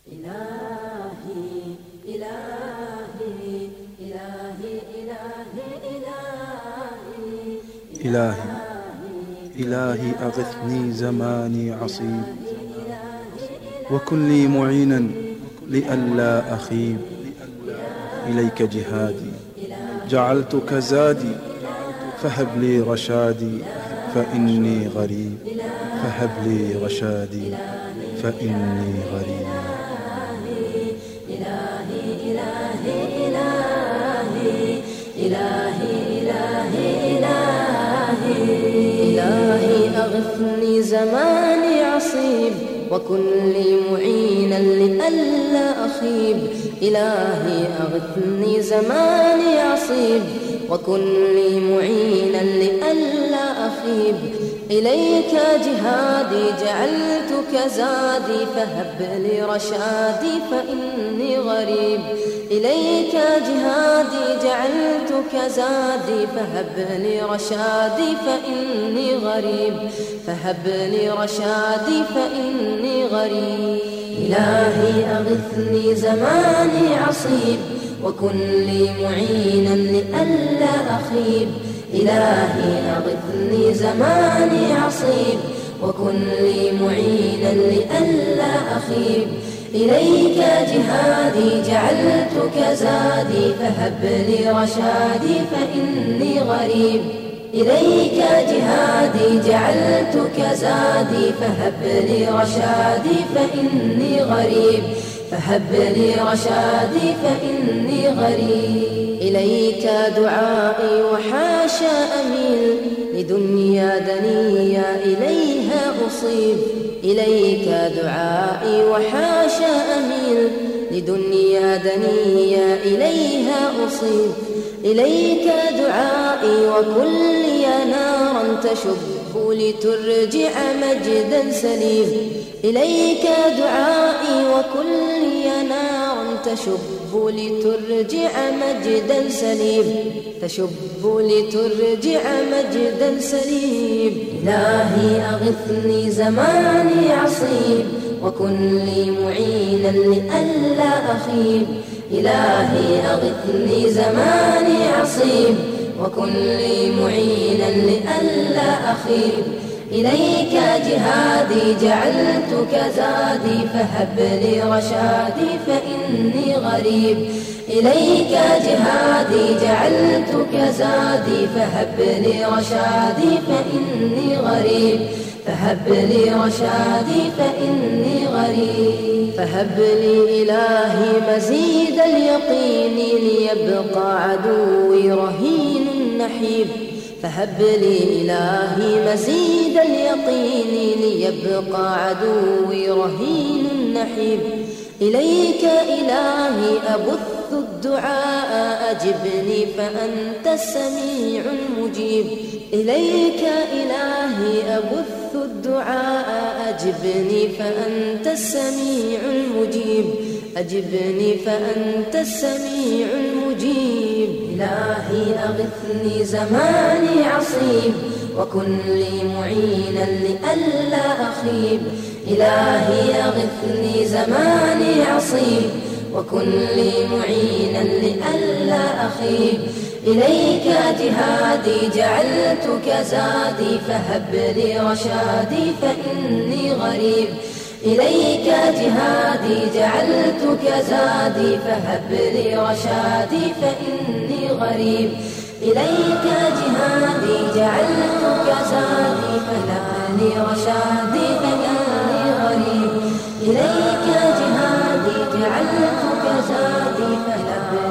إلهي إلهي إلهي إلهي إلهي إلهي أغثني زماني عصيب، وكن لي معينا لئلا أخيب. إليك جهادي جعلتك زادي، فهب لي رشادي فإني غريب، فهب لي رشادي فإني غريب. إلهي إلهي إلهي إلهي إلهي إلهي أغثني زماني عصيب، وكن لي معينا لئلا أخيب. إلهي أغثني زماني عصيب، وكن لي معينا لئلا أخيب. إليك جهادي جعلتك زادي، فهب لي رشادي فإني غريب. إليك جهادي جعلتك زادي، فهب لي رشادي فإني غريب، فهب لي رشادي فإني غريب. إلهي أغثني زماني عصيب، وكن لي معينا لئلا أخيب. إلهي أغثني زماني عصيب، وكن لي معينا لئلا أخيب. إليك جهادي جعلتك زادي، فهب لي رشادي فإني غريب. إليك جهادي جعلتك زادي، فهب لي رشادي فإني غريب، فهب لي رشادي فإني غريب. إليك دعائي وحاشا أميل، لدنيا دنيا إليها أصيب. إليك دعائي وحاشا أميل، لدنيا دنيا إليها أصيب. إليك دعائي وكلي نارا تشب، لترجع مجدا سليم. إليك دعائي وكلي نارا تشب، لترجع مجدا سليم، تشب لترجع مجدا سليم. إلهي أغثني زماني عصيب، وكن لي معينا لئلا أخيب. إلهي أغثني زماني عصيب، وكن لي معينا لئلا أخيب. إليك جهادي جعلتك زادي، فهب لي رشادي فإني غريب. إليك جهادي جعلتك زادي، فهب لي رشادي فإني غريب، فهب لي رشادي فإني غريب. فهب لي إلهي مزيد اليقين، ليبقى عدوي رهين نحيب. فهب لي إلهي مزيد اليقين، ليبقى عدوي رهين نحيب. إليك إلهي أبث الدعاء، أجبني فأنت السميع المجيب. إليك إلهي أبث الدعاء، أجبني فأنت السميع المجيب، أجبني فأنت السميع المجيب. إلهي أغثني زماني عصيب، وكن لي معينا لئلا أخيب. إلهي أغثني زماني عصيب، وكن لي معينا لئلا أخيب. إليك جهادي جعلتك زادي، فهب لي رشادي فإني غريب. إليك جهادي جعلتك زادي، فهب لي رشادي فإني غريب. إليك جهادي جعلتك زادي، فهب لي رشادي فإني غريب. إليك جهادي جعلتك زادي، فهب